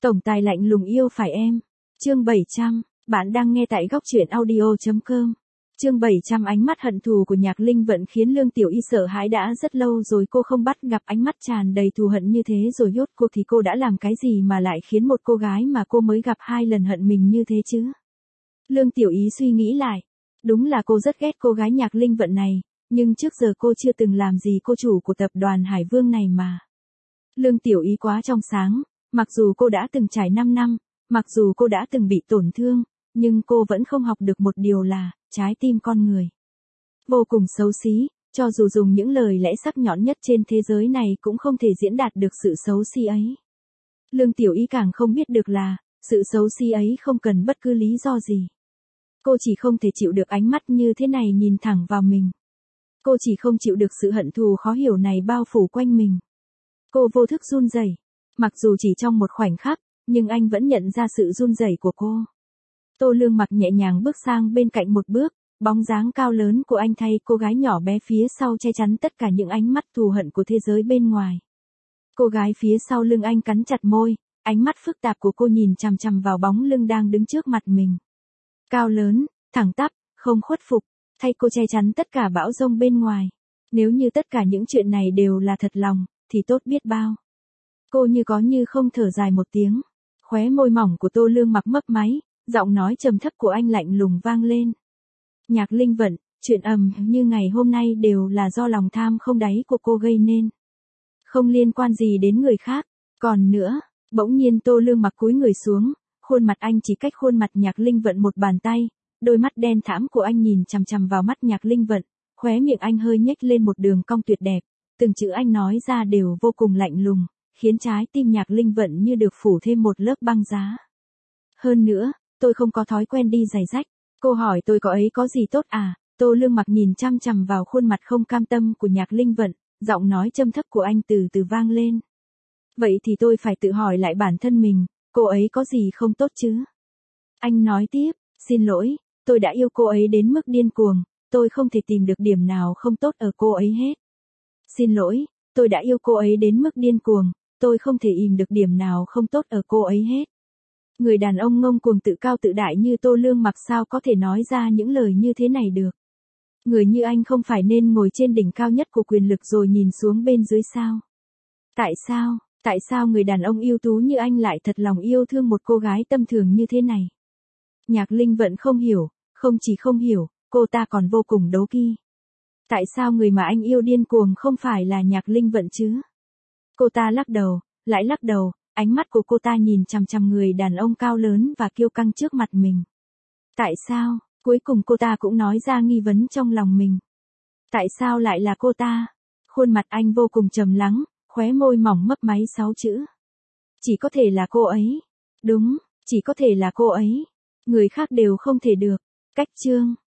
Tổng tài lạnh lùng yêu phải em. Chương 700, bạn đang nghe tại góc truyện audio.com. Chương 700 ánh mắt hận thù của Nhạc Linh Vận khiến Lương Tiểu Y sợ hãi đã rất lâu rồi cô không bắt gặp ánh mắt tràn đầy thù hận như thế rồi rốt cuộc thì cô đã làm cái gì mà lại khiến một cô gái mà cô mới gặp 2 lần hận mình như thế chứ? Lương Tiểu Y suy nghĩ lại. Đúng là cô rất ghét cô gái Nhạc Linh Vận này, nhưng trước giờ cô chưa từng làm gì cô chủ của tập đoàn Hải Vương này mà. Lương Tiểu Y quá trong sáng, mặc dù cô đã từng trải 5 năm, mặc dù cô đã từng bị tổn thương, nhưng cô vẫn không học được một điều là, trái tim con người vô cùng xấu xí, cho dù dùng những lời lẽ sắc nhọn nhất trên thế giới này cũng không thể diễn đạt được sự xấu xí ấy. Lương Tiểu Y càng không biết được là, sự xấu xí ấy không cần bất cứ lý do gì. Cô chỉ không thể chịu được ánh mắt như thế này nhìn thẳng vào mình. Cô chỉ không chịu được sự hận thù khó hiểu này bao phủ quanh mình. Cô vô thức run rẩy. Mặc dù chỉ trong một khoảnh khắc, nhưng anh vẫn nhận ra sự run rẩy của cô. Tô Lương Mặc nhẹ nhàng bước sang bên cạnh một bước, bóng dáng cao lớn của anh thay cô gái nhỏ bé phía sau che chắn tất cả những ánh mắt thù hận của thế giới bên ngoài. Cô gái phía sau lưng anh cắn chặt môi, ánh mắt phức tạp của cô nhìn chằm chằm vào bóng lưng đang đứng trước mặt mình. Cao lớn, thẳng tắp, không khuất phục, thay cô che chắn tất cả bão giông bên ngoài. Nếu như tất cả những chuyện này đều là thật lòng, thì tốt biết bao. Cô như có như không thở dài một tiếng. Khóe môi mỏng của Tô Lương Mặc mấp máy, giọng nói trầm thấp của anh lạnh lùng vang lên. Nhạc Linh Vận, chuyện như ngày hôm nay đều là do lòng tham không đáy của cô gây nên. Không liên quan gì đến người khác. Còn nữa, bỗng nhiên Tô Lương Mặc cúi người xuống, khuôn mặt anh chỉ cách khuôn mặt Nhạc Linh Vận một bàn tay, đôi mắt đen thẫm của anh nhìn chằm chằm vào mắt Nhạc Linh Vận, khóe miệng anh hơi nhếch lên một đường cong tuyệt đẹp, từng chữ anh nói ra đều vô cùng lạnh lùng, khiến trái tim Nhạc Linh Vận như được phủ thêm một lớp băng giá. Hơn nữa, tôi không có thói quen đi giày rách. Cô hỏi tôi có ấy có gì tốt à? Tô Lương Mặc nhìn chăm chằm vào khuôn mặt không cam tâm của Nhạc Linh Vận, giọng nói trầm thấp của anh từ từ vang lên. Vậy thì tôi phải tự hỏi lại bản thân mình, cô ấy có gì không tốt chứ? Anh nói tiếp, xin lỗi, tôi đã yêu cô ấy đến mức điên cuồng, tôi không thể tìm được điểm nào không tốt ở cô ấy hết. Xin lỗi, tôi đã yêu cô ấy đến mức điên cuồng, tôi không thể tìm được điểm nào không tốt ở cô ấy hết. Người đàn ông ngông cuồng tự cao tự đại như Tô Lương Mặc sao có thể nói ra những lời như thế này được. Người như anh không phải nên ngồi trên đỉnh cao nhất của quyền lực rồi nhìn xuống bên dưới sao? Tại sao người đàn ông ưu tú như anh lại thật lòng yêu thương một cô gái tâm thường như thế này? Nhạc Linh Vận không hiểu, không chỉ không hiểu, cô ta còn vô cùng đố kỵ. Tại sao người mà anh yêu điên cuồng không phải là Nhạc Linh Vận chứ? Cô ta lắc đầu, lại lắc đầu, ánh mắt của cô ta nhìn chằm chằm người đàn ông cao lớn và kiêu căng trước mặt mình. Tại sao? Cuối cùng cô ta cũng nói ra nghi vấn trong lòng mình. Tại sao lại là cô ta? Khuôn mặt anh vô cùng trầm lắng, khóe môi mỏng mấp máy 6 chữ. Chỉ có thể là cô ấy. Đúng, chỉ có thể là cô ấy. Người khác đều không thể được. Cách chương.